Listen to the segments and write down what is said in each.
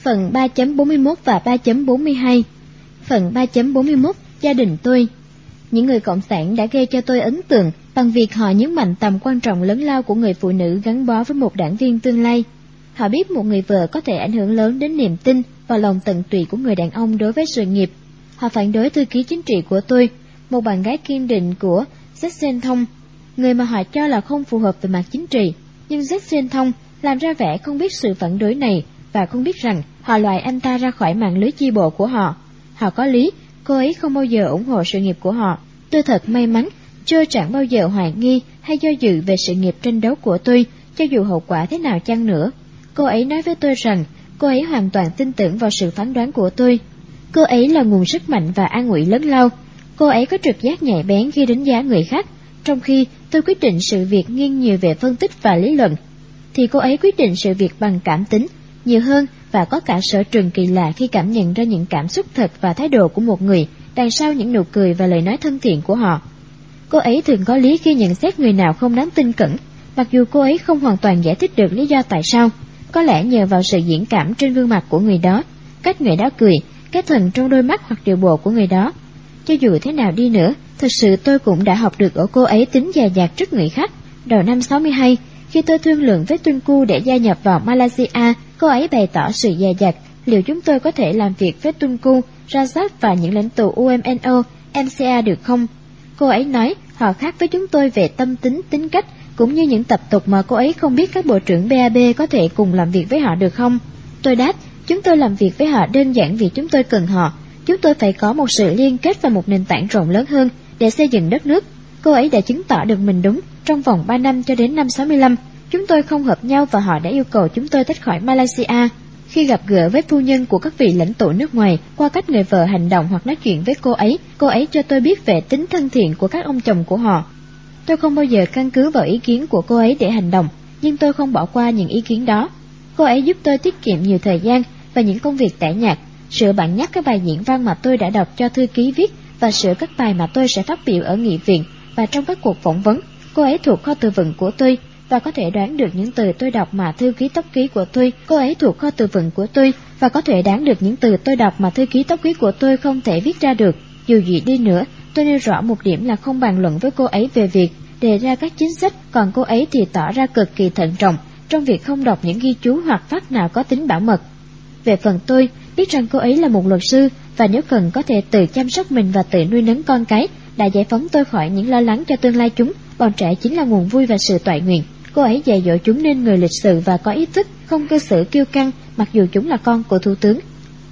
Phần 3.41 và 3.42. Phần 3.41. Gia đình tôi. Những người cộng sản đã gây cho tôi ấn tượng bằng việc họ nhấn mạnh tầm quan trọng lớn lao của người phụ nữ gắn bó với một đảng viên tương lai. Họ biết một người vợ có thể ảnh hưởng lớn đến niềm tin và lòng tận tụy của người đàn ông đối với sự nghiệp. Họ phản đối thư ký chính trị của tôi, một bạn gái kiên định của Jackson Thông, người mà họ cho là không phù hợp về mặt chính trị. Nhưng Jackson Thông làm ra vẻ không biết sự phản đối này và không biết rằng họ loại anh ta ra khỏi mạng lưới chi bộ của họ. Họ có lý, cô ấy không bao giờ ủng hộ sự nghiệp của họ. Tôi thật may mắn, Joe chẳng bao giờ hoài nghi hay do dự về sự nghiệp tranh đấu của tôi, cho dù hậu quả thế nào chăng nữa. Cô ấy nói với tôi rằng cô ấy hoàn toàn tin tưởng vào sự phán đoán của tôi. Cô ấy là nguồn sức mạnh và an ủi lớn lao. Cô ấy có trực giác nhạy bén khi đánh giá người khác, trong khi tôi quyết định sự việc nghiêng nhiều về phân tích và lý luận, thì cô ấy quyết định sự việc bằng cảm tính nhiều hơn và có cả sở trường kỳ lạ khi cảm nhận ra những cảm xúc thật và thái độ của một người đằng sau những nụ cười và lời nói thân thiện của họ. Cô ấy thường có lý khi nhận xét người nào không đáng tin cẩn, mặc dù cô ấy không hoàn toàn giải thích được lý do tại sao. Có lẽ nhờ vào sự diễn cảm trên gương mặt của người đó, cách người đó cười, cái thần trong đôi mắt hoặc điệu bộ của người đó. Cho dù thế nào đi nữa, thực sự tôi cũng đã học được ở cô ấy tính dè dặt trước người khác. Đầu năm 62, khi tôi thương lượng với Tunku để gia nhập vào Malaysia, cô ấy bày tỏ sự dè dặt liệu chúng tôi có thể làm việc với Tunku, Rajat và những lãnh tụ UMNO, MCA được không. Cô ấy nói họ khác với chúng tôi về tâm tính, tính cách, cũng như những tập tục mà cô ấy không biết các bộ trưởng BAB có thể cùng làm việc với họ được không. Tôi đáp, chúng tôi làm việc với họ đơn giản vì chúng tôi cần họ. Chúng tôi phải có một sự liên kết và một nền tảng rộng lớn hơn để xây dựng đất nước. Cô ấy đã chứng tỏ được mình đúng. Trong vòng 3 năm cho đến năm 65, chúng tôi không hợp nhau và họ đã yêu cầu chúng tôi tách khỏi Malaysia. Khi gặp gỡ với phu nhân của các vị lãnh tụ nước ngoài, qua cách người vợ hành động hoặc nói chuyện với cô ấy cho tôi biết về tính thân thiện của các ông chồng của họ. Tôi không bao giờ căn cứ vào ý kiến của cô ấy để hành động, nhưng tôi không bỏ qua những ý kiến đó. Cô ấy giúp tôi tiết kiệm nhiều thời gian và những công việc tẻ nhạt, sửa bản nháp các bài diễn văn mà tôi đã đọc cho thư ký viết và sửa các bài mà tôi sẽ phát biểu ở nghị viện và trong các cuộc phỏng vấn. Cô ấy thuộc kho từ vựng của tôi và có thể đoán được những từ tôi đọc mà thư ký tốc ký của tôi. Cô ấy thuộc kho từ vựng của tôi và có thể đoán được những từ tôi đọc mà thư ký tốc ký của tôi không thể viết ra được. Dù gì đi nữa, tôi nêu rõ một điểm là không bàn luận với cô ấy về việc đề ra các chính sách, còn cô ấy thì tỏ ra cực kỳ thận trọng trong việc không đọc những ghi chú hoặc phát nào có tính bảo mật. Về phần tôi, biết rằng cô ấy là một luật sư và nếu cần có thể tự chăm sóc mình và tự nuôi nấng con cái, đã giải phóng tôi khỏi những lo lắng cho tương lai chúng. Bọn trẻ chính là nguồn vui và sự toại nguyện. Cô ấy dạy dỗ chúng nên người lịch sự và có ý thức, không cư xử kiêu căng, mặc dù chúng là con của thủ tướng.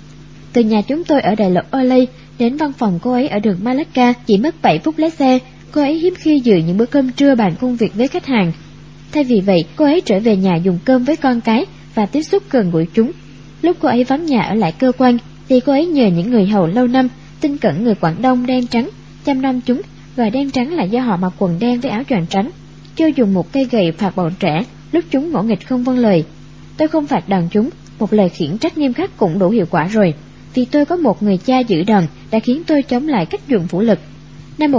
Từ nhà chúng tôi ở Đại lộc Olay đến văn phòng cô ấy ở đường Malacca chỉ mất 7 phút lái xe. Cô ấy hiếm khi dự những bữa cơm trưa bàn công việc với khách hàng. Thay vì vậy, cô ấy trở về nhà dùng cơm với con cái và tiếp xúc gần gũi chúng. Lúc cô ấy vắng nhà ở lại cơ quan, thì cô ấy nhờ những người hầu lâu năm, tinh cẩn người Quảng Đông đen trắng, chăm nom chúng, và đen trắng là do họ mặc quần đen với áo choàng trắng. Joe dùng một cây gậy phạt bọn trẻ lúc chúng ngỗ nghịch không vâng lời. Tôi không phạt đòn chúng, một lời khiển trách nghiêm khắc cũng đủ hiệu quả rồi, vì tôi có một người cha giữ đòn đã khiến tôi chống lại cách dùng vũ lực. Năm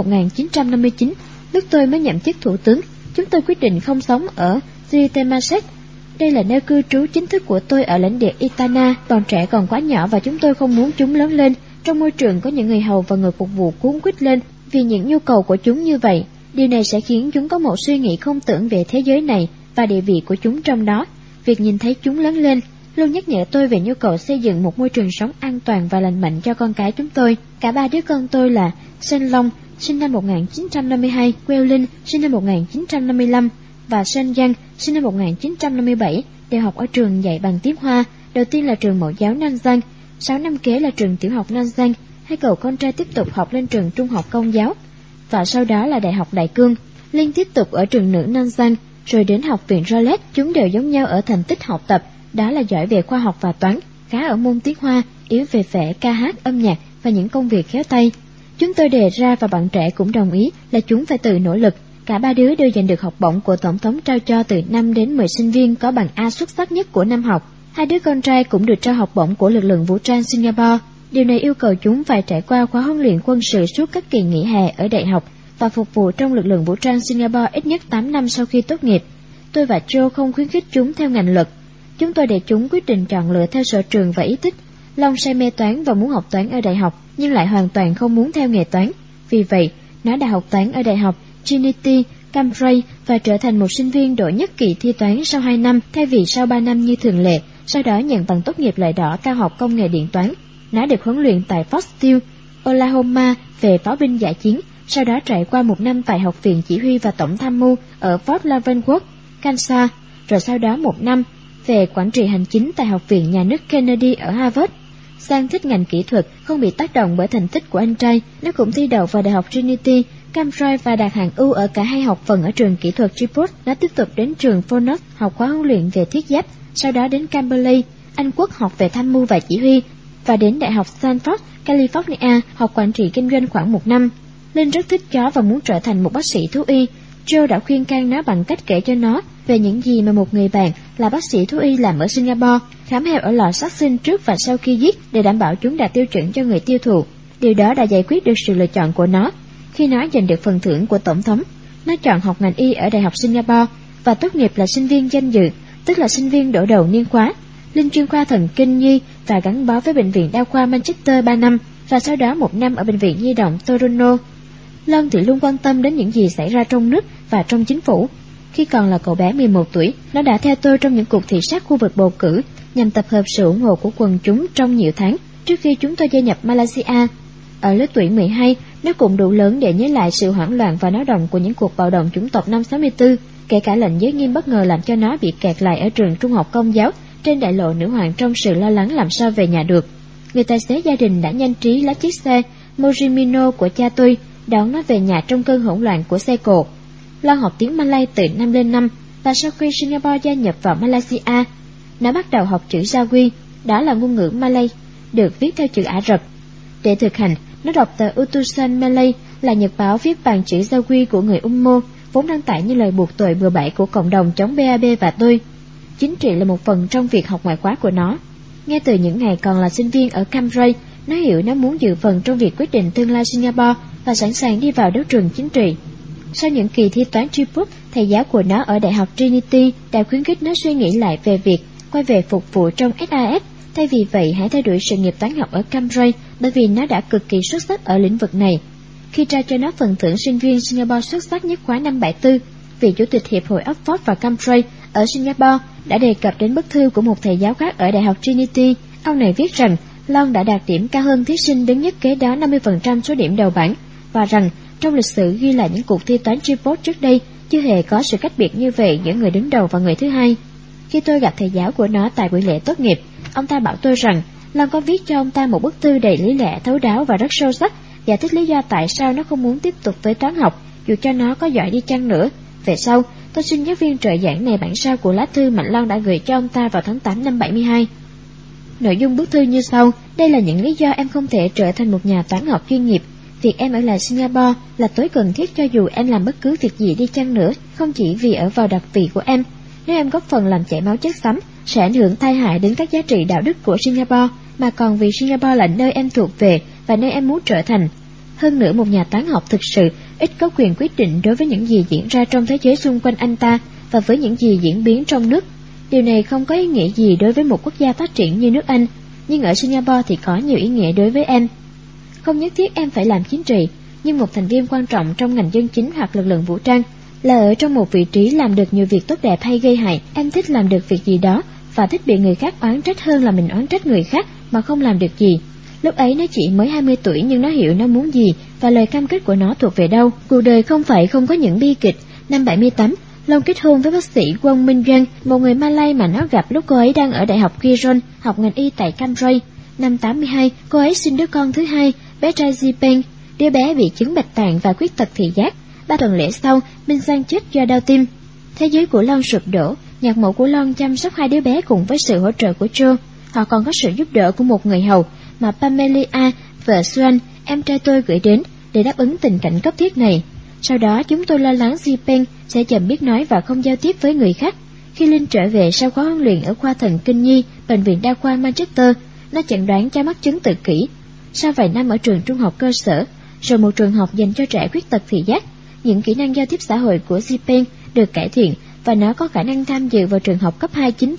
1959, lúc tôi mới nhậm chức thủ tướng, chúng tôi quyết định không sống ở Sri Temasek. Đây là nơi cư trú chính thức của tôi ở lãnh địa Itana. Bọn trẻ còn quá nhỏ và chúng tôi không muốn chúng lớn lên trong môi trường có những người hầu và người phục vụ cuốn quýt lên vì những nhu cầu của chúng như vậy. Điều này sẽ khiến chúng có một suy nghĩ không tưởng về thế giới này và địa vị của chúng trong đó. Việc nhìn thấy chúng lớn lên luôn nhắc nhở tôi về nhu cầu xây dựng một môi trường sống an toàn và lành mạnh cho con cái chúng tôi. Cả ba đứa con tôi là Sơn Long, sinh năm 1952, Queo Linh, sinh năm 1955 và Sơn Giang, sinh năm 1957, đều học ở trường dạy bằng tiếng Hoa. Đầu tiên là trường mẫu giáo Nam Giang, 6 năm kế là trường tiểu học Nam Giang. Hai cậu con trai tiếp tục học lên trường trung học Công giáo và sau đó là Đại học Đại Cương. Linh tiếp tục ở trường nữ Nam Giang, rồi đến học viện Rolet. Chúng đều giống nhau ở thành tích học tập, đó là giỏi về khoa học và toán, khá ở môn tiếng Hoa, yếu về vẽ, ca hát, âm nhạc và những công việc khéo tay. Chúng tôi đề ra và bạn trẻ cũng đồng ý là chúng phải tự nỗ lực. Cả ba đứa đều giành được học bổng của Tổng thống trao cho từ 5 đến 10 sinh viên có bằng A xuất sắc nhất của năm học. Hai đứa con trai cũng được trao học bổng của lực lượng vũ trang Singapore. Điều này yêu cầu chúng phải trải qua khóa huấn luyện quân sự suốt các kỳ nghỉ hè ở đại học và phục vụ trong lực lượng vũ trang Singapore ít nhất 8 năm sau khi tốt nghiệp. Tôi và Joe không khuyến khích chúng theo ngành luật. Chúng tôi để chúng quyết định chọn lựa theo sở trường và ý thích. Long say mê toán và muốn học toán ở đại học, nhưng lại hoàn toàn không muốn theo nghề toán. Vì vậy, nó đã học toán ở đại học Trinity, Cambridge và trở thành một sinh viên đỗ nhất kỳ thi toán sau 2 năm thay vì sau 3 năm như thường lệ, sau đó nhận bằng tốt nghiệp loại đỏ cao học công nghệ điện toán. Nó được huấn luyện tại Fort Steele, Oklahoma về pháo binh dã chiến, sau đó trải qua 1 năm tại Học viện Chỉ huy và Tổng tham mưu ở Fort Leavenworth, Kansas, rồi sau đó 1 năm về quản trị hành chính tại Học viện Nhà nước Kennedy ở Harvard. Sang thích ngành kỹ thuật, không bị tác động bởi thành tích của anh trai, nó cũng thi đậu vào Đại học Trinity, Cambridge và đạt hạng ưu ở cả 2 học phần ở trường kỹ thuật Tripod. Nó tiếp tục đến trường Phoenix học khóa huấn luyện về thiết giáp, sau đó đến Camberley, Anh Quốc học về tham mưu và chỉ huy, và đến Đại học Stanford, California học quản trị kinh doanh khoảng 1 năm. Linh rất thích chó và muốn trở thành một bác sĩ thú y. Joe đã khuyên can nó bằng cách kể cho nó về những gì mà một người bạn là bác sĩ thú y làm ở Singapore, khám heo ở lò sát sinh trước và sau khi giết để đảm bảo chúng đạt tiêu chuẩn cho người tiêu thụ. Điều đó đã giải quyết được sự lựa chọn của nó. Khi nó giành được phần thưởng của Tổng thống, nó chọn học ngành y ở Đại học Singapore và tốt nghiệp là sinh viên danh dự, tức là sinh viên đỗ đầu niên khóa. Linh chuyên khoa thần kinh nhi và gắn bó với Bệnh viện Đa khoa Manchester 3 năm và sau đó 1 năm ở Bệnh viện Nhi đồng Toronto. Long thì luôn quan tâm đến những gì xảy ra trong nước và trong chính phủ. Khi còn là cậu bé 11 tuổi, nó đã theo tôi trong những cuộc thị sát khu vực bầu cử nhằm tập hợp sự ủng hộ của quần chúng trong nhiều tháng trước khi chúng tôi gia nhập Malaysia. Ở lứa tuổi 12, nó cũng đủ lớn để nhớ lại sự hoảng loạn và náo động của những cuộc bạo động chủng tộc năm 64, kể cả lệnh giới nghiêm bất ngờ làm cho nó bị kẹt lại ở trường trung học công giáo trên đại lộ Nữ Hoàng trong sự lo lắng làm sao về nhà được. Người tài xế gia đình đã nhanh trí lái chiếc xe Mojimino của cha tôi đón nó về nhà trong cơn hỗn loạn của xe cộ. Lo học tiếng Malay từ năm lên năm và sau khi Singapore gia nhập vào Malaysia, nó bắt đầu học chữ Jawi, đó là ngôn ngữ Malay, được viết theo chữ Ả Rập. Để thực hành, nó đọc tờ Utusan Malay là nhật báo viết bằng chữ Jawi của người Ummo, vốn đăng tải như lời buộc tội bừa bãi của cộng đồng chống BAB và tôi. Chính trị là một phần trong việc học ngoại khóa của nó. Ngay từ những ngày còn là sinh viên ở Cambridge, nó hiểu nó muốn dự phần trong việc quyết định tương lai Singapore và sẵn sàng đi vào đấu trường chính trị. Sau những kỳ thi toán Tripod, thầy giáo của nó ở Đại học Trinity đã khuyến khích nó suy nghĩ lại về việc quay về phục vụ trong SAS. Thay vì vậy, hãy theo đuổi sự nghiệp toán học ở Cambridge bởi vì nó đã cực kỳ xuất sắc ở lĩnh vực này. Khi trao cho nó phần thưởng sinh viên Singapore xuất sắc nhất khóa năm 74, vị chủ tịch Hiệp hội Oxford và Cambridge ở Singapore đã đề cập đến bức thư của một thầy giáo khác ở Đại học Trinity. Ông này viết rằng Long đã đạt điểm cao hơn thí sinh đứng nhất kế đó 50% số điểm đầu bảng, và rằng trong lịch sử ghi lại những cuộc thi toán Tripod trước đây chưa hề có sự cách biệt như vậy giữa người đứng đầu và người thứ hai. Khi tôi gặp thầy giáo của nó tại buổi lễ tốt nghiệp, ông ta bảo tôi rằng Long có viết cho ông ta một bức thư đầy lý lẽ, thấu đáo và rất sâu sắc, giải thích lý do tại sao nó không muốn tiếp tục với toán học dù cho nó có giỏi đi chăng nữa. Về sau, tôi xin giáo viên trợ giảng này bản sao của lá thư Mạnh Long đã gửi cho ông ta vào tháng 8 năm 72. Nội dung bức thư như sau: đây là những lý do em không thể trở thành một nhà toán học chuyên nghiệp. Việc em ở lại Singapore là tối cần thiết cho dù em làm bất cứ việc gì đi chăng nữa, không chỉ vì ở vào đặc vị của em. Nếu em góp phần làm chảy máu chất xám, sẽ ảnh hưởng tai hại đến các giá trị đạo đức của Singapore, mà còn vì Singapore là nơi em thuộc về và nơi em muốn trở thành. Hơn nữa, một nhà toán học thực sự ít có quyền quyết định đối với những gì diễn ra trong thế giới xung quanh anh ta và với những gì diễn biến trong nước. Điều này không có ý nghĩa gì đối với một quốc gia phát triển như nước Anh, nhưng ở Singapore thì có nhiều ý nghĩa đối với em. Không nhất thiết em phải làm chính trị, nhưng một thành viên quan trọng trong ngành dân chính hoặc lực lượng vũ trang là ở trong một vị trí làm được nhiều việc tốt đẹp hay gây hại. Em thích làm được việc gì đó và thích bị người khác oán trách hơn là mình oán trách người khác mà không làm được gì. Lúc ấy nó chỉ mới 20 tuổi nhưng nó hiểu nó muốn gì và lời cam kết của nó thuộc về đâu. Cuộc đời không phải không có những bi kịch. Năm 78, Long kết hôn với bác sĩ Wong Minh Giang, một người Malay mà nó gặp lúc cô ấy đang ở Đại học Giron học ngành y tại Cambridge. Năm 82, cô ấy sinh đứa con thứ hai, bé trai Zipeng. Đứa bé bị chứng bạch tạng và khuyết tật thị giác. 3 tuần lễ sau, Minh Giang chết do đau tim. Thế giới của Long sụp đổ. Nhạc mẫu của Long chăm sóc 2 đứa bé cùng với sự hỗ trợ của Joe. Họ còn có sự giúp đỡ của một người hầu mà Pamelia, vợ Swan, em trai tôi gửi đến để đáp ứng tình cảnh cấp thiết này. Sau đó chúng tôi lo lắng Zipeng sẽ chậm biết nói và không giao tiếp với người khác. Khi Linh trở về sau khóa huấn luyện ở khoa thần kinh nhi, Bệnh viện Đa khoa Manchester, nó chẩn đoán cho mắc chứng tự kỷ. Sau vài năm ở trường trung học cơ sở, rồi một trường học dành cho trẻ khuyết tật thị giác, những kỹ năng giao tiếp xã hội của Zipeng được cải thiện và nó có khả năng tham dự vào trường học cấp 2 chính thức.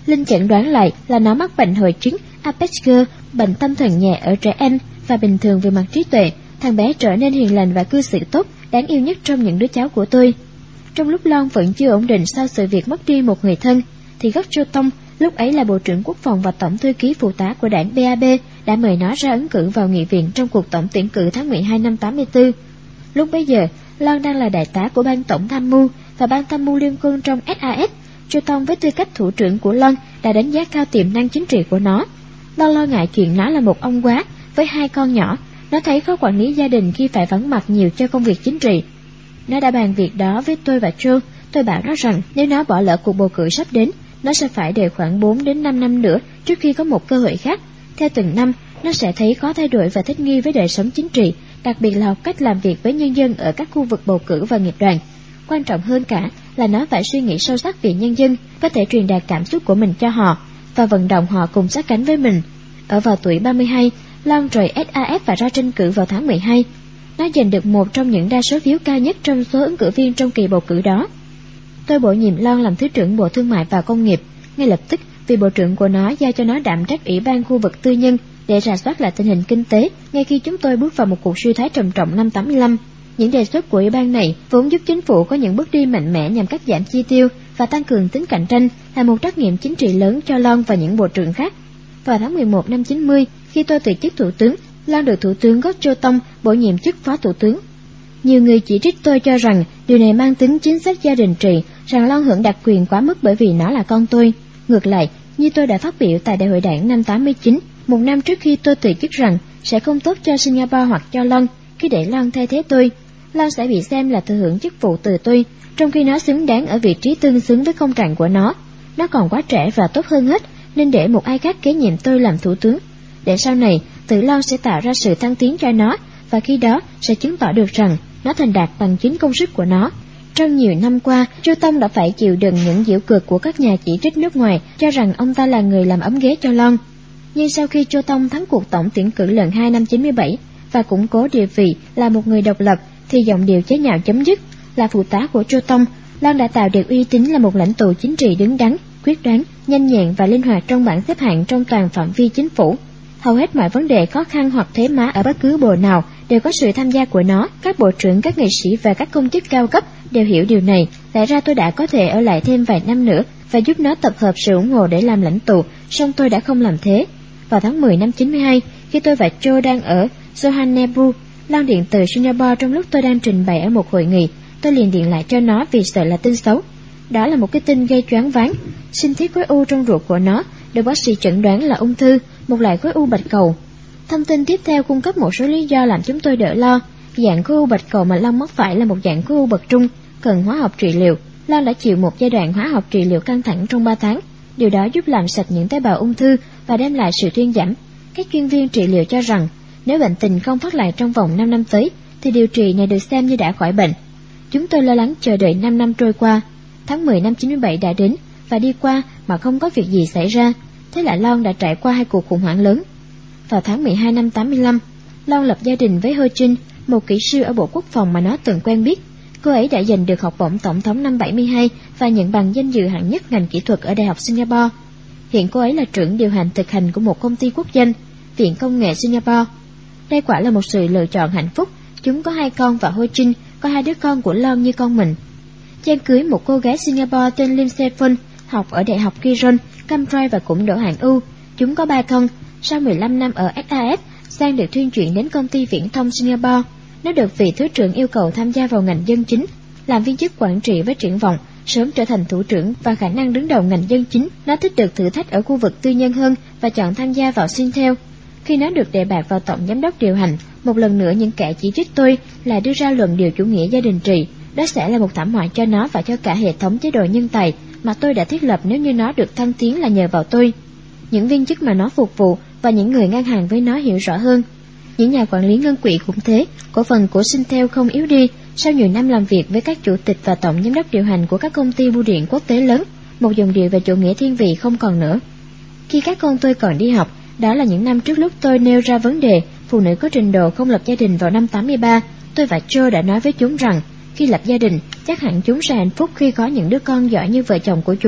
Linh chẩn đoán lại là nó mắc bệnh hội chứng Asperger, bệnh tâm thần nhẹ ở trẻ em, và bình thường về mặt trí tuệ, thằng bé trở nên hiền lành và cư xử tốt, đáng yêu nhất trong những đứa cháu của tôi. Trong lúc Lon vẫn chưa ổn định sau sự việc mất đi một người thân, thì Góc Chô Tông, lúc ấy là Bộ trưởng Quốc phòng và Tổng thư ký phụ tá của đảng BAB, đã mời nó ra ứng cử vào nghị viện trong cuộc tổng tuyển cử tháng 12 năm 84. Lúc bấy giờ, Lon đang là đại tá của ban tổng tham mưu và ban tham mưu liên quân trong SAS. Chô Tông với tư cách thủ trưởng của Lon đã đánh giá cao tiềm năng chính trị của nó. Lon lo ngại chuyện nó là một ông quá với 2 con nhỏ. Nó thấy khó quản lý gia đình khi phải vắng mặt nhiều cho công việc chính trị. Nó đã bàn việc đó với tôi và Joe. Tôi bảo nó rằng nếu nó bỏ lỡ cuộc bầu cử sắp đến, nó sẽ phải đợi khoảng 4 đến 5 năm nữa trước khi có một cơ hội khác. Theo từng năm, nó sẽ thấy khó thay đổi và thích nghi với đời sống chính trị, đặc biệt là học cách làm việc với nhân dân ở các khu vực bầu cử và nghiệp đoàn. Quan trọng hơn cả là nó phải suy nghĩ sâu sắc về nhân dân, có thể truyền đạt cảm xúc của mình cho họ và vận động họ cùng sát cánh với mình. Ở vào tuổi 32, Lon rời SAS và ra tranh cử vào tháng 12. Nó giành được một trong những đa số phiếu cao nhất trong số ứng cử viên trong kỳ bầu cử đó. Tôi bổ nhiệm Lon làm Thứ trưởng Bộ Thương mại và Công nghiệp. Ngay lập tức, vì bộ trưởng của nó giao cho nó đảm trách Ủy ban khu vực tư nhân để rà soát lại tình hình kinh tế ngay khi chúng tôi bước vào một cuộc suy thoái trầm trọng năm 85. Những đề xuất của Ủy ban này vốn giúp chính phủ có những bước đi mạnh mẽ nhằm cắt giảm chi tiêu và tăng cường tính cạnh tranh, là một trắc nghiệm chính trị lớn cho Lon và những bộ trưởng khác. Vào tháng 11 năm 90, khi tôi từ chức thủ tướng, Lon được Thủ tướng Góc Chô Tông bổ nhiệm chức phó thủ tướng. Nhiều người chỉ trích tôi cho rằng điều này mang tính chính sách gia đình trị, rằng Lon hưởng đặc quyền quá mức bởi vì nó là con tôi. Ngược lại, như tôi đã phát biểu tại Đại hội đảng năm 89, một năm trước khi tôi từ chức rằng sẽ không tốt cho Singapore hoặc cho Lon khi để Lon thay thế tôi. Lon sẽ bị xem là thừa hưởng chức vụ từ tôi, trong khi nó xứng đáng ở vị trí tương xứng với công trạng của nó. Nó còn quá trẻ và tốt hơn hết, nên để một ai khác kế nhiệm tôi làm thủ tướng. Để sau này, tự Lon sẽ tạo ra sự thăng tiến cho nó, và khi đó sẽ chứng tỏ được rằng nó thành đạt bằng chính công sức của nó. Trong nhiều năm qua, Chô Tông đã phải chịu đựng những giễu cợt của các nhà chỉ trích nước ngoài cho rằng ông ta là người làm ấm ghế cho Lon. Nhưng sau khi Chô Tông thắng cuộc tổng tuyển cử lần 2 năm 97 và củng cố địa vị là một người độc lập, thì giọng điệu chế nhạo chấm dứt. Là phụ tá của Chô Tông, Lon đã tạo được uy tín là một lãnh tụ chính trị đứng đắn, quyết đoán, nhanh nhẹn và linh hoạt trong bảng xếp hạng trong toàn phạm vi chính phủ. Hầu hết mọi vấn đề khó khăn hoặc thế má ở bất cứ bộ nào đều có sự tham gia của nó. Các bộ trưởng, các nghệ sĩ và các công chức cao cấp đều hiểu điều này. Lẽ ra tôi đã có thể ở lại thêm vài năm nữa và giúp nó tập hợp sự ủng hộ để làm lãnh tụ, song tôi đã không làm thế. Vào tháng 10 năm 92, khi tôi và Joe đang ở Johannesburg, Lon điện từ Singapore trong lúc tôi đang trình bày ở một hội nghị. Tôi liền điện lại cho nó vì sợ là tin xấu. Đó là một cái tin gây choáng váng. Sinh thiết khối u trong ruột của nó được bác sĩ chẩn đoán là ung thư, một loại khối u bạch cầu. Thông tin tiếp theo cung cấp một số lý do làm chúng tôi đỡ lo. Dạng khối u bạch cầu mà Lon mắc phải là một dạng khối u bậc trung, cần hóa học trị liệu. Lon đã chịu một giai đoạn hóa học trị liệu căng thẳng trong 3 tháng. Điều đó giúp làm sạch những tế bào ung thư và đem lại sự thuyên giảm. Các chuyên viên trị liệu cho rằng nếu bệnh tình không phát lại trong vòng 5 năm tới, thì điều trị này được xem như đã khỏi bệnh. Chúng tôi lo lắng chờ đợi 5 năm trôi qua. Tháng 10 năm 97 đã đến và đi qua mà không có việc gì xảy ra. Thế là Lon đã trải qua 2 cuộc khủng hoảng lớn. Vào tháng 12 năm 85, Lon lập gia đình với Ho Chin, một kỹ sư ở Bộ Quốc phòng mà nó từng quen biết. Cô ấy đã giành được học bổng tổng thống năm 72 và nhận bằng danh dự hạng nhất ngành kỹ thuật ở Đại học Singapore. Hiện cô ấy là trưởng điều hành thực hành của một công ty quốc doanh, Viện Công nghệ Singapore. Đây quả là một sự lựa chọn hạnh phúc. Chúng có 2 con và Ho Chin có 2 đứa con của Lon như con mình. Trang cưới một cô gái Singapore tên Lim Se Phun, học ở Đại học Kiron, Cambridge và cũng đỗ hạng U. Chúng có 3 con. Sau 15 năm ở SAS, Sang được thuyên chuyển đến công ty viễn thông Singapore. Nó được vị thứ trưởng yêu cầu tham gia vào ngành dân chính, làm viên chức quản trị với triển vọng sớm trở thành thủ trưởng và khả năng đứng đầu ngành dân chính. Nó thích được thử thách ở khu vực tư nhân hơn và chọn tham gia vào Singtel. Khi nó được đề bạt vào tổng giám đốc điều hành, một lần nữa những kẻ chỉ trích tôi là đưa ra luận điều chủ nghĩa gia đình trị. Đó sẽ là một thảm họa cho nó và cho cả hệ thống chế độ nhân tài mà tôi đã thiết lập nếu như nó được thăng tiến là nhờ vào tôi. Những viên chức mà nó phục vụ và những người ngang hàng với nó hiểu rõ hơn. Những nhà quản lý ngân quỹ cũng thế. Cổ phần của Singtel không yếu đi sau nhiều năm làm việc với các chủ tịch và tổng giám đốc điều hành của các công ty bưu điện quốc tế lớn. Một dòng điệu về chủ nghĩa thiên vị không còn nữa. Khi các con tôi còn đi học, đó là những năm trước lúc tôi nêu ra vấn đề phụ nữ có trình độ không lập gia đình vào năm 83, tôi và Joe đã nói với chúng rằng khi lập gia đình, chắc hẳn chúng sẽ hạnh phúc khi có những đứa con giỏi như vợ chồng của chúng.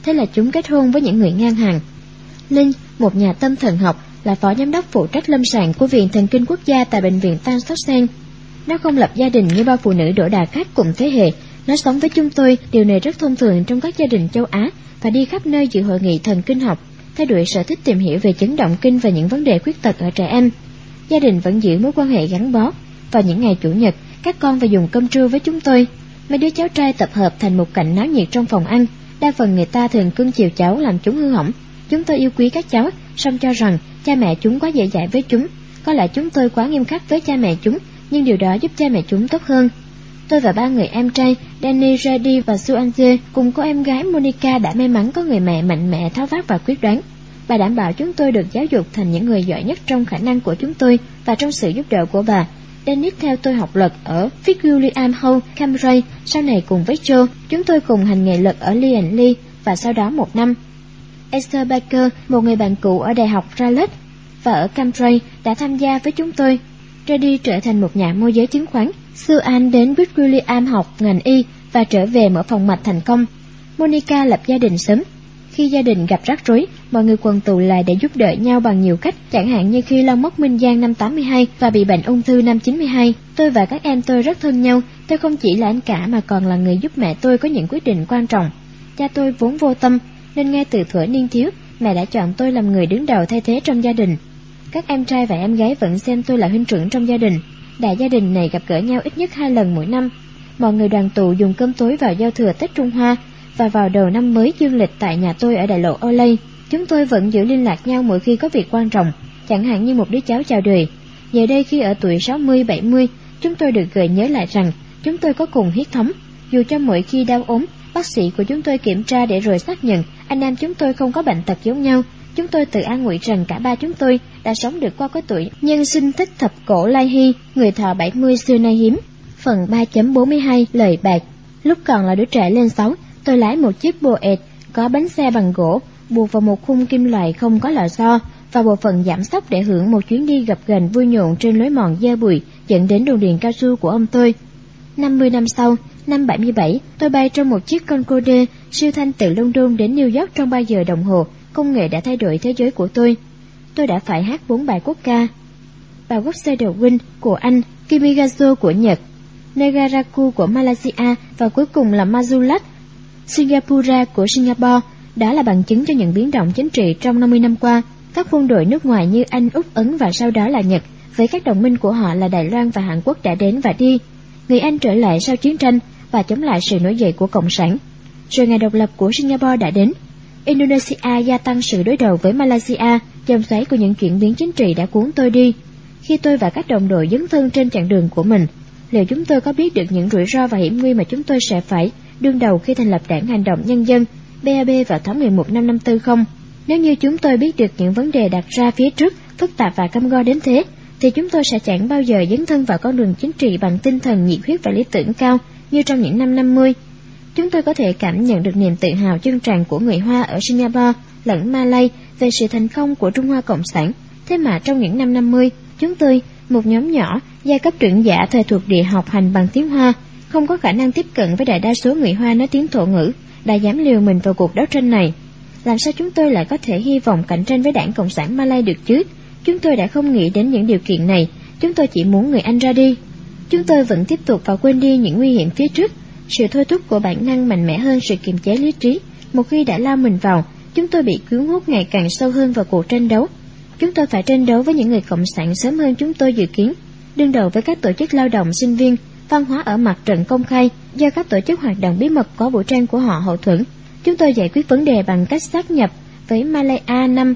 thế là chúng kết hôn với những người ngang hàng. Linh, một nhà tâm thần học, là phó giám đốc phụ trách lâm sàng của Viện Thần kinh Quốc gia tại bệnh viện Tan Sóc-Sen. Nó không lập gia đình như bao phụ nữ đỗ đà khác cùng thế hệ. Nó sống với chúng tôi, điều này rất thông thường trong các gia đình châu Á, và đi khắp nơi dự hội nghị thần kinh học, theo đuổi sở thích tìm hiểu về chấn động kinh và những vấn đề khuyết tật ở trẻ em. Gia đình vẫn giữ mối quan hệ gắn bó. Vào những ngày chủ nhật, các con phải dùng cơm trưa với chúng tôi. Mấy đứa cháu trai tập hợp thành một cảnh náo nhiệt trong phòng ăn. Đa phần người ta thường cưng chiều cháu làm chúng hư hỏng. Chúng tôi yêu quý các cháu, song cho rằng cha mẹ chúng quá dễ dãi với chúng. Có lẽ chúng tôi quá nghiêm khắc với cha mẹ chúng, nhưng điều đó giúp cha mẹ chúng tốt hơn. Tôi và ba người em trai Danny, Reddy và Suanze cùng cô em gái Monica đã may mắn có người mẹ mạnh mẽ, tháo vát và quyết đoán. Bà đảm bảo chúng tôi được giáo dục thành những người giỏi nhất trong khả năng của chúng tôi và trong sự giúp đỡ của bà. Dennis theo tôi học luật ở Fitzwilliam Hall, Cambridge, sau này cùng với Joe, chúng tôi cùng hành nghề luật ở Lee và sau đó 1 năm. Esther Baker, một người bạn cũ ở Đại học Raleigh và ở Cambridge, đã tham gia với chúng tôi. Reddy trở thành một nhà môi giới chứng khoán. Suan đến Fitzwilliam học ngành y và trở về mở phòng mạch thành công. Monica lập gia đình sớm. Khi gia đình gặp rắc rối, mọi người quần tụ lại để giúp đỡ nhau bằng nhiều cách, chẳng hạn như khi Long mất Minh Giang năm 82 và bị bệnh ung thư năm 92. Tôi và các em tôi rất thân nhau. Tôi không chỉ là anh cả mà còn là người giúp mẹ tôi có những quyết định quan trọng. Cha tôi vốn vô tâm, nên ngay từ thuở niên thiếu, mẹ đã chọn tôi làm người đứng đầu thay thế trong gia đình. Các em trai và em gái vẫn xem tôi là huynh trưởng trong gia đình. Đại gia đình này gặp gỡ nhau ít nhất 2 lần mỗi năm. Mọi người đoàn tụ dùng cơm tối vào giao thừa Tết Trung Hoa và vào đầu năm mới dương lịch tại nhà tôi ở đại lộ Olay. Chúng tôi vẫn giữ liên lạc nhau mỗi khi có việc quan trọng, chẳng hạn như một đứa cháu chào đời. Giờ đây khi ở tuổi 60-70, chúng tôi được gợi nhớ lại rằng chúng tôi có cùng huyết thống. Dù cho mỗi khi đau ốm, bác sĩ của chúng tôi kiểm tra để rồi xác nhận anh em chúng tôi không có bệnh tật giống nhau. Chúng tôi tự an ủi rằng cả ba chúng tôi đã sống được qua cái tuổi nhân sinh thích thập cổ lai hy, người thọ 70 xưa nay hiếm. Phần 3.42 lời bạc. Lúc còn là đứa trẻ lên 6, tôi lái một chiếc Boet có bánh xe bằng gỗ, buộc vào một khung kim loại không có lò xo và bộ phận giảm xóc để hưởng một chuyến đi gập ghềnh vui nhộn trên lối mòn dơ bụi dẫn đến đồn điền cao su của ông tôi. 50 năm sau, năm 77, tôi bay trong một chiếc Concorde siêu thanh từ London đến New York trong 3 giờ đồng hồ. Công nghệ đã thay đổi thế giới của tôi. Tôi đã phải hát 4 bài quốc ca: bài quốc Cedar Wind của Anh, Kimigazo của Nhật, Negaraku của Malaysia và cuối cùng là Majulat, Singapura của Singapore. Đó là bằng chứng cho những biến động chính trị trong 50 năm qua. Các quân đội nước ngoài như Anh, Úc, Ấn và sau đó là Nhật, với các đồng minh của họ là Đài Loan và Hàn Quốc đã đến và đi. Người Anh trở lại sau chiến tranh và chống lại sự nổi dậy của Cộng sản. Rồi ngày độc lập của Singapore đã đến. Indonesia gia tăng sự đối đầu với Malaysia, dòng xoáy của những chuyển biến chính trị đã cuốn tôi đi. Khi tôi và các đồng đội dấn thân trên chặng đường của mình, liệu chúng tôi có biết được những rủi ro và hiểm nguy mà chúng tôi sẽ phải đương đầu khi thành lập Đảng Hành động Nhân dân BAB vào tháng 11 năm 54 không? Nếu như chúng tôi biết được những vấn đề đặt ra phía trước phức tạp và cam go đến thế, thì chúng tôi sẽ chẳng bao giờ dấn thân vào con đường chính trị bằng tinh thần nhiệt huyết và lý tưởng cao như trong những năm 50. Chúng tôi có thể cảm nhận được niềm tự hào chân tràn của người Hoa ở Singapore lẫn Malay về sự thành công của Trung Hoa Cộng sản. Thế mà trong những năm 50, chúng tôi, một nhóm nhỏ, giai cấp trưởng giả thời thuộc địa học hành bằng tiếng Hoa, không có khả năng tiếp cận với đại đa số người Hoa nói tiếng thổ ngữ, đã dám liều mình vào cuộc đấu tranh này. Làm sao chúng tôi lại có thể hy vọng cạnh tranh với Đảng Cộng sản Malay được chứ? Chúng tôi đã không nghĩ đến những điều kiện này, chúng tôi chỉ muốn người Anh ra đi. Chúng tôi vẫn tiếp tục và quên đi những nguy hiểm phía trước. Sự thôi thúc của bản năng mạnh mẽ hơn sự kiềm chế lý trí. Một khi đã lao mình vào, chúng tôi bị cuốn hút ngày càng sâu hơn vào cuộc tranh đấu. Chúng tôi phải tranh đấu với những người cộng sản sớm hơn chúng tôi dự kiến, đương đầu với các tổ chức lao động sinh viên, văn hóa ở mặt trận công khai do các tổ chức hoạt động bí mật có vũ trang của họ hậu thuẫn. Chúng tôi giải quyết vấn đề bằng cách sát nhập với Malaya năm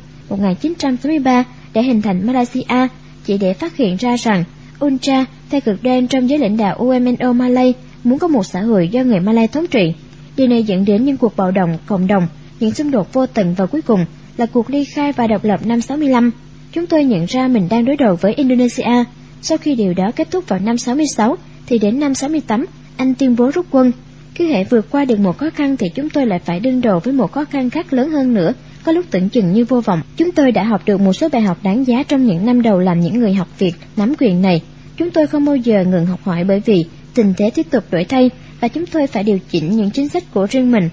1983 để hình thành Malaysia, chỉ để phát hiện ra rằng Ultra, phe cực đoan trong giới lãnh đạo UMNO Malay, muốn có một xã hội do người Malay thống trị. Điều này dẫn đến những cuộc bạo động cộng đồng, những xung đột vô tận và cuối cùng là cuộc ly khai và độc lập năm 65. Chúng tôi nhận ra mình đang đối đầu với Indonesia. Sau khi điều đó kết thúc vào năm 66, thì đến năm 68, Anh tuyên bố rút quân. Cứ hễ vượt qua được một khó khăn thì chúng tôi lại phải đương đầu với một khó khăn khác lớn hơn nữa, có lúc tưởng chừng như vô vọng. Chúng tôi đã học được một số bài học đáng giá trong những năm đầu làm những người học việc nắm quyền này. Chúng tôi không bao giờ ngừng học hỏi bởi vì tình thế tiếp tục đổi thay và chúng tôi phải điều chỉnh những chính sách của riêng mình.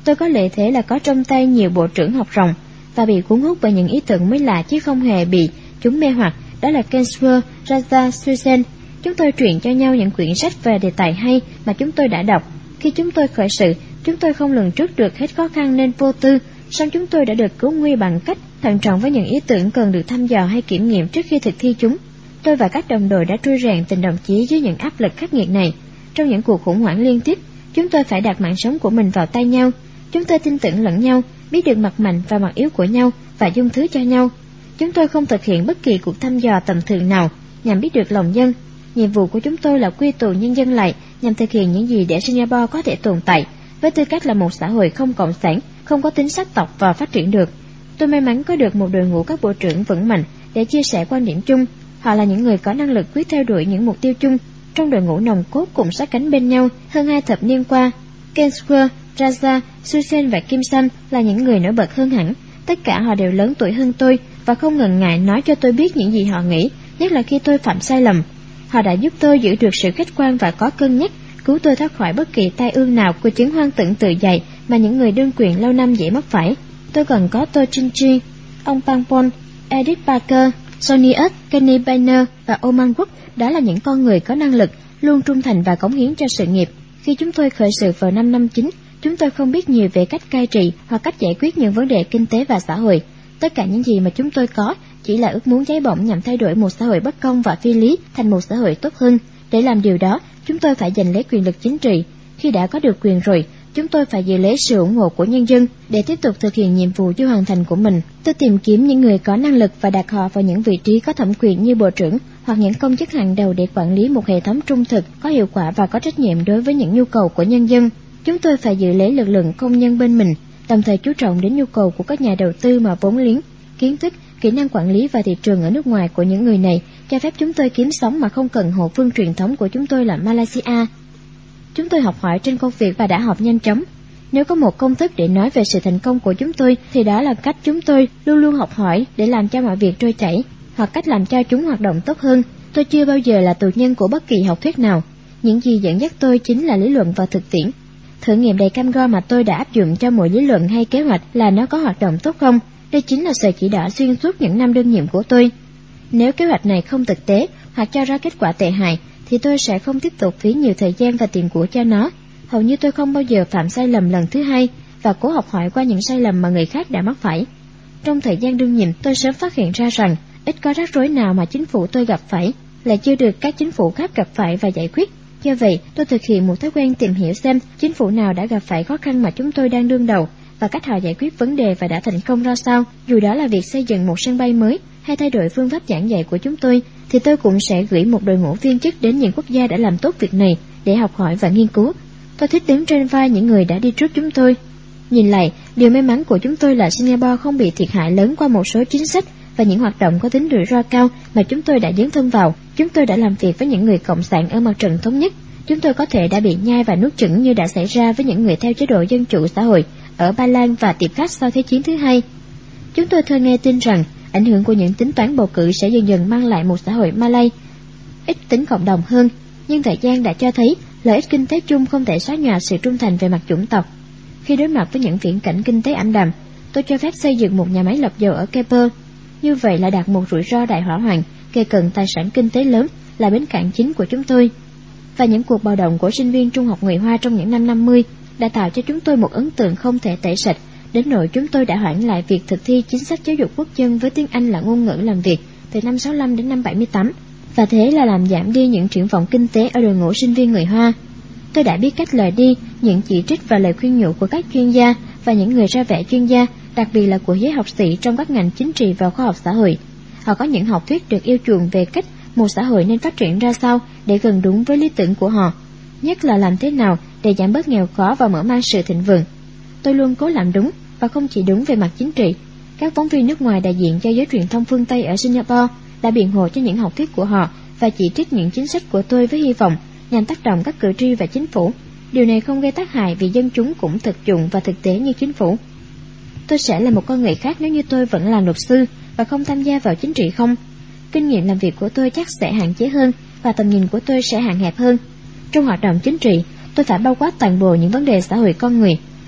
Tôi có lợi thế là có trong tay nhiều bộ trưởng học ròng và bị cuốn hút bởi những ý tưởng mới lạ chứ không hề bị chúng mê hoặc. Đó là Kenswer, Raza, Susan. Chúng tôi truyền cho nhau những quyển sách về đề tài hay mà chúng tôi đã đọc. Khi chúng tôi khởi sự, chúng tôi không lường trước được hết khó khăn nên vô tư, song chúng tôi đã được cứu nguy bằng cách thận trọng với những ý tưởng cần được thăm dò hay kiểm nghiệm trước khi thực thi chúng. Tôi và các đồng đội đã trui rèn tình đồng chí dưới những áp lực khắc nghiệt này. Trong những cuộc khủng hoảng liên tiếp, chúng tôi phải đặt mạng sống của mình vào tay nhau. Chúng tôi tin tưởng lẫn nhau, biết được mặt mạnh và mặt yếu của nhau và dung thứ cho nhau. Chúng tôi không thực hiện bất kỳ cuộc thăm dò tầm thường nào nhằm biết được lòng dân. Nhiệm vụ của chúng tôi là quy tụ nhân dân lại nhằm thực hiện những gì để Singapore có thể tồn tại với tư cách là một xã hội không cộng sản, không có tính sắc tộc và phát triển được. Tôi may mắn có được một đội ngũ các bộ trưởng vững mạnh để chia sẻ quan điểm chung. Họ là những người có năng lực quyết theo đuổi những mục tiêu chung. Trong đội ngũ nòng cốt cùng sát cánh bên nhau hơn 2 thập niên qua, Kenswer, Raza, Susan và Kim Sam là những người nổi bật hơn hẳn. Tất cả họ đều lớn tuổi hơn tôi và không ngần ngại nói cho tôi biết những gì họ nghĩ, nhất là khi tôi phạm sai lầm. Họ đã giúp tôi giữ được sự khách quan và có cân nhắc, cứu tôi thoát khỏi bất kỳ tai ương nào của chứng hoang tưởng tự dạy mà những người đương quyền lâu năm dễ mắc phải. Tôi còn có tôi Chinchi, ông Pangpon, Edith Parker, Sonny Ed, Kenny Bainer và Oman Wood. Đó là những con người có năng lực, luôn trung thành và cống hiến cho sự nghiệp. Khi chúng tôi khởi sự vào năm 59, chúng tôi không biết nhiều về cách cai trị hoặc cách giải quyết những vấn đề kinh tế và xã hội. Tất cả những gì mà chúng tôi có chỉ là ước muốn cháy bỏng nhằm thay đổi một xã hội bất công và phi lý thành một xã hội tốt hơn. Để làm điều đó, chúng tôi phải giành lấy quyền lực chính trị. Khi đã có được quyền rồi, chúng tôi phải giữ lấy sự ủng hộ của nhân dân để tiếp tục thực hiện nhiệm vụ chưa hoàn thành của mình. Tôi tìm kiếm những người có năng lực và đặt họ vào những vị trí có thẩm quyền như bộ trưởng hoặc những công chức hàng đầu để quản lý một hệ thống trung thực, có hiệu quả và có trách nhiệm đối với những nhu cầu của nhân dân. Chúng tôi phải giữ lấy lực lượng công nhân bên mình, đồng thời chú trọng đến nhu cầu của các nhà đầu tư mà vốn liếng, kiến thức, kỹ năng quản lý và thị trường ở nước ngoài của những người này cho phép chúng tôi kiếm sống mà không cần hậu phương truyền thống của chúng tôi là Malaysia. Chúng tôi học hỏi trên công việc và đã học nhanh chóng. Nếu có một công thức để nói về sự thành công của chúng tôi thì đó là cách chúng tôi luôn luôn học hỏi để làm cho mọi việc trôi chảy, hoặc cách làm cho chúng hoạt động tốt hơn. Tôi chưa bao giờ là tù nhân của bất kỳ học thuyết nào. Những gì dẫn dắt tôi chính là lý luận và thực tiễn. Thử nghiệm đầy cam go mà tôi đã áp dụng cho mỗi lý luận hay kế hoạch là nó có hoạt động tốt không. Đây chính là sợi chỉ đỏ xuyên suốt những năm đương nhiệm của tôi. Nếu kế hoạch này không thực tế hoặc cho ra kết quả tệ hại thì tôi sẽ không tiếp tục phí nhiều thời gian và tiền của cho nó. Hầu như tôi không bao giờ phạm sai lầm lần thứ hai và cố học hỏi qua những sai lầm mà người khác đã mắc phải. Trong thời gian đương nhiệm, tôi sớm phát hiện ra rằng ít có rắc rối nào mà chính phủ tôi gặp phải lại chưa được các chính phủ khác gặp phải và giải quyết. Do vậy, tôi thực hiện một thói quen tìm hiểu xem chính phủ nào đã gặp phải khó khăn mà chúng tôi đang đương đầu và cách họ giải quyết vấn đề và đã thành công ra sao. Dù đó là việc xây dựng một sân bay mới hay thay đổi phương pháp giảng dạy của chúng tôi, thì tôi cũng sẽ gửi một đội ngũ viên chức đến những quốc gia đã làm tốt việc này để học hỏi và nghiên cứu. Tôi thích đứng trên vai những người đã đi trước chúng tôi. Nhìn lại, điều may mắn của chúng tôi là Singapore không bị thiệt hại lớn qua một số chính sách và những hoạt động có tính rủi ro cao mà chúng tôi đã dấn thân vào. Chúng tôi đã làm việc với những người cộng sản ở mặt trận thống nhất. Chúng tôi có thể đã bị nhai và nuốt chửng như đã xảy ra với những người theo chế độ dân chủ xã hội ở Ba Lan và Tiệp Khắc sau Thế chiến thứ hai. Chúng tôi thơ nghe tin rằng ảnh hưởng của những tính toán bầu cử sẽ dần dần mang lại một xã hội Malay ít tính cộng đồng hơn, nhưng thời gian đã cho thấy lợi ích kinh tế chung không thể xóa nhòa sự trung thành về mặt chủng tộc. Khi đối mặt với những viễn cảnh kinh tế ảm đạm, tôi cho phép xây dựng một nhà máy lọc dầu ở Keppel. Như vậy là đạt một rủi ro đại hỏa hoạn, kề cận tài sản kinh tế lớn là bến cảng chính của chúng tôi. Và những cuộc bạo động của sinh viên trung học người Hoa trong những năm 50 đã tạo cho chúng tôi một ấn tượng không thể tẩy sạch, đến nỗi chúng tôi đã hoãn lại việc thực thi chính sách giáo dục quốc dân với tiếng Anh là ngôn ngữ làm việc từ năm 65 đến năm 78, và thế là làm giảm đi những triển vọng kinh tế ở đội ngũ sinh viên người Hoa. Tôi đã biết cách lời đi những chỉ trích và lời khuyên nhủ của các chuyên gia và những người ra vẻ chuyên gia, đặc biệt là của giới học sĩ trong các ngành chính trị và khoa học xã hội. Họ có những học thuyết được yêu chuộng về cách một xã hội nên phát triển ra sao để gần đúng với lý tưởng của họ, nhất là làm thế nào để giảm bớt nghèo khó và mở mang sự thịnh vượng. Tôi luôn cố làm đúng và không chỉ đúng về mặt chính trị. Các phóng viên nước ngoài đại diện cho giới truyền thông phương Tây ở Singapore đã biện hộ cho những học thuyết của họ và chỉ trích những chính sách của tôi với hy vọng nhằm tác động các cử tri và chính phủ. Điều này không gây tác hại vì dân chúng cũng thực dụng và thực tế như chính phủ. Tôi sẽ là một con người khác nếu như tôi vẫn là luật sư và không tham gia vào chính trị không? Kinh nghiệm làm việc của tôi chắc sẽ hạn chế hơn và tầm nhìn của tôi sẽ hạn hẹp hơn. Trong hoạt động chính trị, tôi phải bao quát toàn bộ những vấn đề xã hội con người.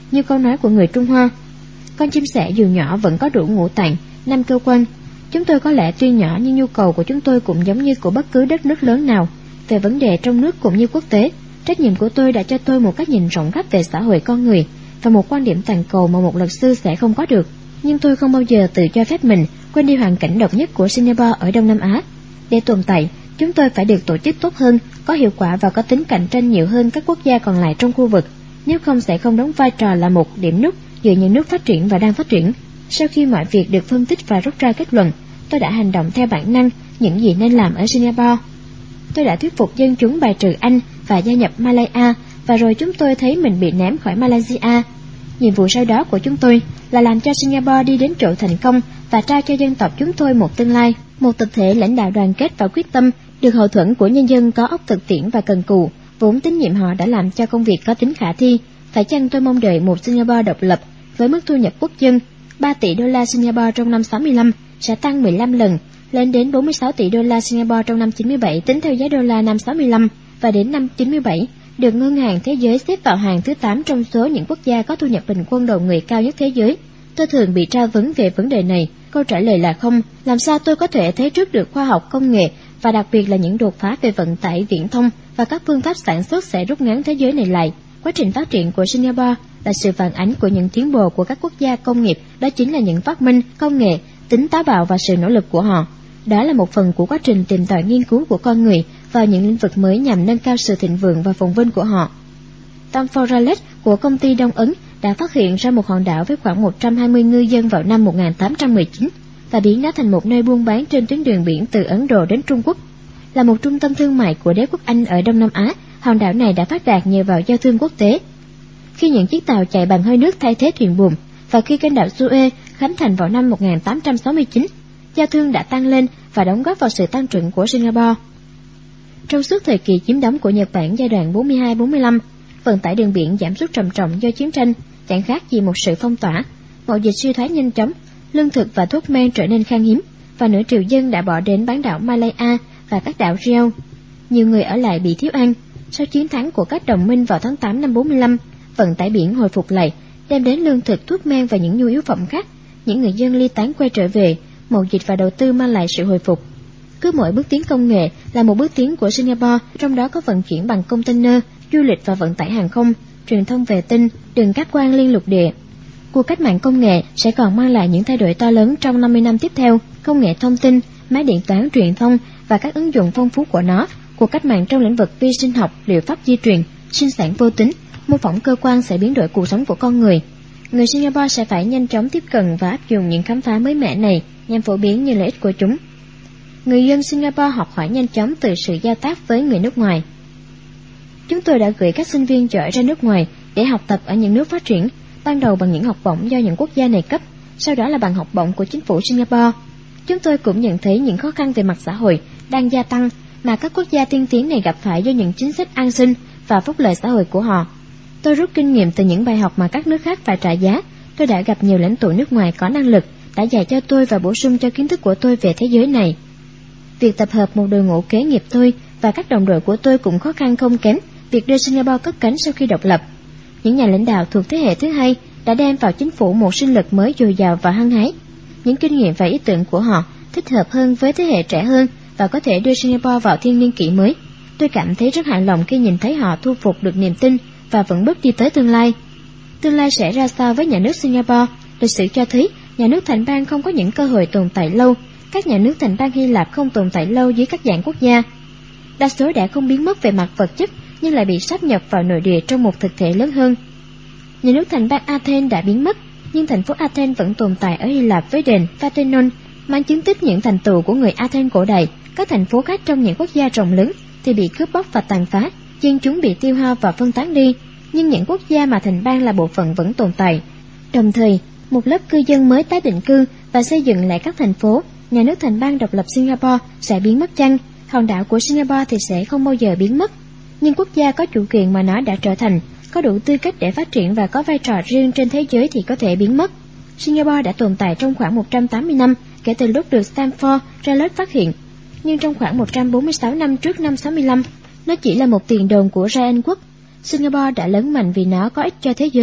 như câu nói của người Trung Hoa. Con chim sẻ dù nhỏ vẫn có đủ ngũ tạng, 5 cơ quan. Chúng tôi có lẽ tuy nhỏ nhưng nhu cầu của chúng tôi cũng giống như của bất cứ đất nước lớn nào về vấn đề trong nước cũng như quốc tế. Trách nhiệm của tôi đã cho tôi một cách nhìn rộng khắp về xã hội con người và một quan điểm toàn cầu mà một luật sư sẽ không có được. Nhưng tôi không bao giờ tự cho phép mình quên đi hoàn cảnh độc nhất của Singapore ở Đông Nam Á. Để tồn tại, chúng tôi phải được tổ chức tốt hơn, có hiệu quả và có tính cạnh tranh nhiều hơn các quốc gia còn lại trong khu vực. Nếu không sẽ không đóng vai trò là một điểm nút giữa những nước phát triển và đang phát triển. Sau khi mọi việc được phân tích và rút ra kết luận, tôi đã hành động theo bản năng những gì nên làm ở Singapore. Tôi đã thuyết phục dân chúng bài trừ Anh và gia nhập Malaya, và rồi chúng tôi thấy mình bị ném khỏi Malaysia. Nhiệm vụ sau đó của chúng tôi là làm cho Singapore đi đến chỗ thành công và trao cho dân tộc chúng tôi một tương lai, một tập thể lãnh đạo đoàn kết và quyết tâm, được hậu thuẫn của nhân dân có óc thực tiễn và cần cù. Vốn tín nhiệm họ đã làm cho công việc có tính khả thi. Phải chăng tôi mong đợi một Singapore độc lập với mức thu nhập quốc dân 3 tỷ đô la Singapore trong năm 65 sẽ tăng 15 lần, lên đến 46 tỷ đô la Singapore trong năm 97 tính theo giá đô la năm 65, và đến năm 97 được Ngân hàng Thế giới xếp vào hàng thứ 8 trong số những quốc gia có thu nhập bình quân đầu người cao nhất thế giới. Tôi thường bị tra vấn về vấn đề này. Câu trả lời là không. Làm sao tôi có thể thấy trước được khoa học công nghệ và đặc biệt là những đột phá về vận tải viễn thông và các phương pháp sản xuất sẽ rút ngắn thế giới này lại? Quá trình phát triển của Singapore là sự phản ánh của những tiến bộ của các quốc gia công nghiệp, đó chính là những phát minh, công nghệ, tính táo bạo và sự nỗ lực của họ. Đó là một phần của quá trình tìm tòi nghiên cứu của con người vào những lĩnh vực mới nhằm nâng cao sự thịnh vượng và phồn vinh của họ. Tom Forrest của công ty Đông Ấn đã phát hiện ra một hòn đảo với khoảng 120 ngư dân vào năm 1819 và biến nó thành một nơi buôn bán trên tuyến đường biển từ Ấn Độ đến Trung Quốc. Là một trung tâm thương mại của đế quốc Anh ở Đông Nam Á, hòn đảo này đã phát đạt nhờ vào giao thương quốc tế. Khi những chiếc tàu chạy bằng hơi nước thay thế thuyền buồm và khi kênh đảo Suez khánh thành vào năm 1869, giao thương đã tăng lên và đóng góp vào sự tăng trưởng của Singapore. Trong suốt thời kỳ chiếm đóng của Nhật Bản giai đoạn 42-45, vận tải đường biển giảm sút trầm trọng do chiến tranh, chẳng khác gì một sự phong tỏa. Mậu dịch suy thoái nhanh chóng, lương thực và thuốc men trở nên khan hiếm, và nửa triệu dân đã bỏ đến bán đảo Malaya và các đảo Riau. Nhiều người ở lại bị thiếu ăn. Sau chiến thắng của các đồng minh vào tháng 8 năm 45, vận tải biển hồi phục lại, đem đến lương thực, thuốc men và những nhu yếu phẩm khác. Những người dân ly tán quay trở về, mậu dịch và đầu tư mang lại sự hồi phục. Cứ mỗi bước tiến công nghệ là một bước tiến của Singapore, trong đó có vận chuyển bằng container, du lịch và vận tải hàng không, truyền thông vệ tinh, đường cáp quang liên lục địa. Cuộc cách mạng công nghệ sẽ còn mang lại những thay đổi to lớn trong 50 năm tiếp theo. Công nghệ thông tin, máy điện toán truyền thông và các ứng dụng phong phú của nó, cuộc cách mạng trong lĩnh vực vi sinh học, liệu pháp di truyền, sinh sản vô tính, mô phỏng cơ quan sẽ biến đổi cuộc sống của con người. Người Singapore sẽ phải nhanh chóng tiếp cận và áp dụng những khám phá mới mẻ này nhằm phổ biến những lợi ích của chúng. Người dân Singapore học hỏi nhanh chóng từ sự giao tác với người nước ngoài. Chúng tôi đã gửi các sinh viên giỏi ra nước ngoài để học tập ở những nước phát triển, ban đầu bằng những học bổng do những quốc gia này cấp, sau đó là bằng học bổng của chính phủ Singapore. Chúng tôi cũng nhận thấy những khó khăn về mặt xã hội đang gia tăng mà các quốc gia tiên tiến này gặp phải do những chính sách an sinh và phúc lợi xã hội của họ. Tôi rút kinh nghiệm từ những bài học mà các nước khác phải trả giá. Tôi đã gặp nhiều lãnh tụ nước ngoài có năng lực, đã dạy cho tôi và bổ sung cho kiến thức của tôi về thế giới này. Việc tập hợp một đội ngũ kế nghiệp tôi và các đồng đội của tôi cũng khó khăn không kém việc đưa Singapore cất cánh sau khi độc lập. Những nhà lãnh đạo thuộc thế hệ thứ hai đã đem vào chính phủ một sinh lực mới dồi dào và hăng hái. Những kinh nghiệm và ý tưởng của họ thích hợp hơn với thế hệ trẻ hơn và có thể đưa Singapore vào thiên niên kỷ mới. Tôi cảm thấy rất hài lòng khi nhìn thấy họ thu phục được niềm tin và vững bước đi tới tương lai. Tương lai sẽ ra sao với nhà nước Singapore? Lịch sử cho thấy nhà nước thành bang không có những cơ hội tồn tại lâu. Các nhà nước thành bang Hy Lạp không tồn tại lâu dưới các dạng quốc gia. Đa số đã không biến mất về mặt vật chất nhưng lại bị sáp nhập vào nội địa trong một thực thể lớn hơn. Nhà nước thành bang Athens đã biến mất, nhưng thành phố Athens vẫn tồn tại ở Hy Lạp với đền Parthenon, mang chứng tích những thành tựu của người Athens cổ đại. Các thành phố khác trong những quốc gia rộng lớn thì bị cướp bóc và tàn phá, dân chúng bị tiêu hao và phân tán đi, nhưng những quốc gia mà thành bang là bộ phận vẫn tồn tại. Đồng thời, một lớp cư dân mới tái định cư và xây dựng lại các thành phố. Nhà nước thành bang độc lập Singapore sẽ biến mất chăng? Hòn đảo của Singapore thì sẽ không bao giờ biến mất. Nhưng quốc gia có chủ quyền mà nó đã trở thành, có đủ tư cách để phát triển và có vai trò riêng trên thế giới thì có thể biến mất. Singapore đã tồn tại trong khoảng 180 năm kể từ lúc được Stanford ra lớp phát hiện. Nhưng trong khoảng 146 năm trước năm 65, nó chỉ là một tiền đồn của Ra Anh quốc. Singapore đã lớn mạnh vì nó có ích cho thế giới.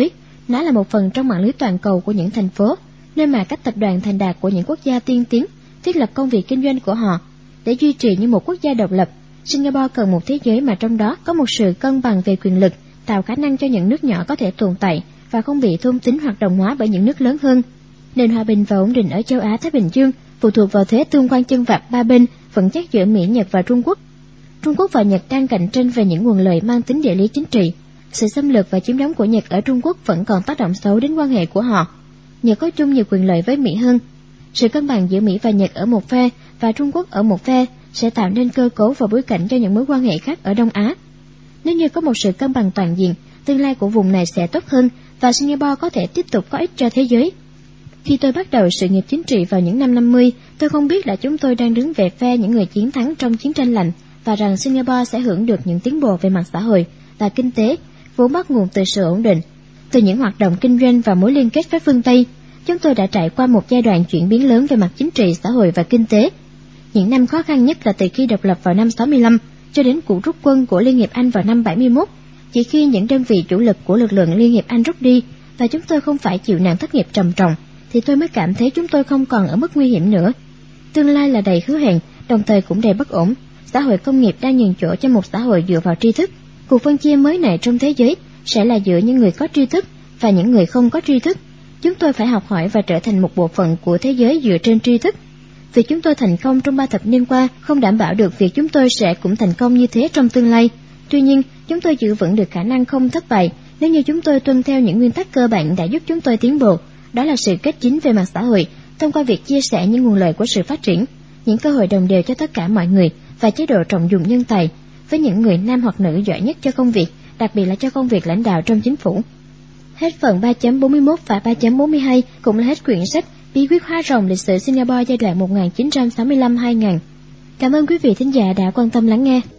Nó là một phần trong mạng lưới toàn cầu của những thành phố, nơi mà các tập đoàn thành đạt của những quốc gia tiên tiến thiết lập công việc kinh doanh của họ. Để duy trì như một quốc gia độc lập, Singapore cần một thế giới mà trong đó có một sự cân bằng về quyền lực, tạo khả năng cho những nước nhỏ có thể tồn tại và không bị thôn tính hoạt động hóa bởi những nước lớn hơn. Nền hòa bình và ổn định ở châu Á Thái Bình Dương phụ thuộc vào thế tương quan chân vạc ba bên vững chắc giữa Mỹ, Nhật và Trung Quốc. Trung Quốc và Nhật đang cạnh tranh về những nguồn lợi mang tính địa lý chính trị. Sự xâm lược và chiếm đóng của Nhật ở Trung Quốc vẫn còn tác động xấu đến quan hệ của họ. Nhật có chung nhiều quyền lợi với Mỹ hơn. Sự cân bằng giữa Mỹ và Nhật ở một phe và Trung Quốc ở một phe sẽ tạo nên cơ cấu và bối cảnh cho những mối quan hệ khác ở Đông Á. Nếu như có một sự cân bằng toàn diện, tương lai của vùng này sẽ tốt hơn và Singapore có thể tiếp tục có ích cho thế giới. Khi tôi bắt đầu sự nghiệp chính trị vào những năm 50, tôi không biết là chúng tôi đang đứng về phe những người chiến thắng trong chiến tranh lạnh và rằng Singapore sẽ hưởng được những tiến bộ về mặt xã hội và kinh tế, vốn bắt nguồn từ sự ổn định, từ những hoạt động kinh doanh và mối liên kết với phương Tây. Chúng tôi đã trải qua một giai đoạn chuyển biến lớn về mặt chính trị, xã hội và kinh tế. Những năm khó khăn nhất là từ khi độc lập vào năm 65 cho đến cuộc rút quân của Liên hiệp Anh vào năm 71. Chỉ khi những đơn vị chủ lực của lực lượng Liên hiệp Anh rút đi và chúng tôi không phải chịu nạn thất nghiệp trầm trọng, thì tôi mới cảm thấy chúng tôi không còn ở mức nguy hiểm nữa. Tương lai là đầy hứa hẹn, đồng thời cũng đầy bất ổn. Xã hội công nghiệp đang nhường chỗ cho một xã hội dựa vào tri thức. Cuộc phân chia mới này trong thế giới sẽ là giữa những người có tri thức và những người không có tri thức. Chúng tôi phải học hỏi và trở thành một bộ phận của thế giới dựa trên tri thức. Việc chúng tôi thành công trong 3 thập niên qua không đảm bảo được việc chúng tôi sẽ cũng thành công như thế trong tương lai. Tuy nhiên, chúng tôi giữ vững được khả năng không thất bại nếu như chúng tôi tuân theo những nguyên tắc cơ bản đã giúp chúng tôi tiến bộ. Đó là sự kết dính về mặt xã hội, thông qua việc chia sẻ những nguồn lợi của sự phát triển, những cơ hội đồng đều cho tất cả mọi người và chế độ trọng dụng nhân tài, với những người nam hoặc nữ giỏi nhất cho công việc, đặc biệt là cho công việc lãnh đạo trong chính phủ. Hết phần 3.41 và 3.42 cũng là hết quyển sách Bí quyết hóa rồng lịch sử Singapore giai đoạn 1965-2000. Cảm ơn quý vị thính giả đã quan tâm lắng nghe.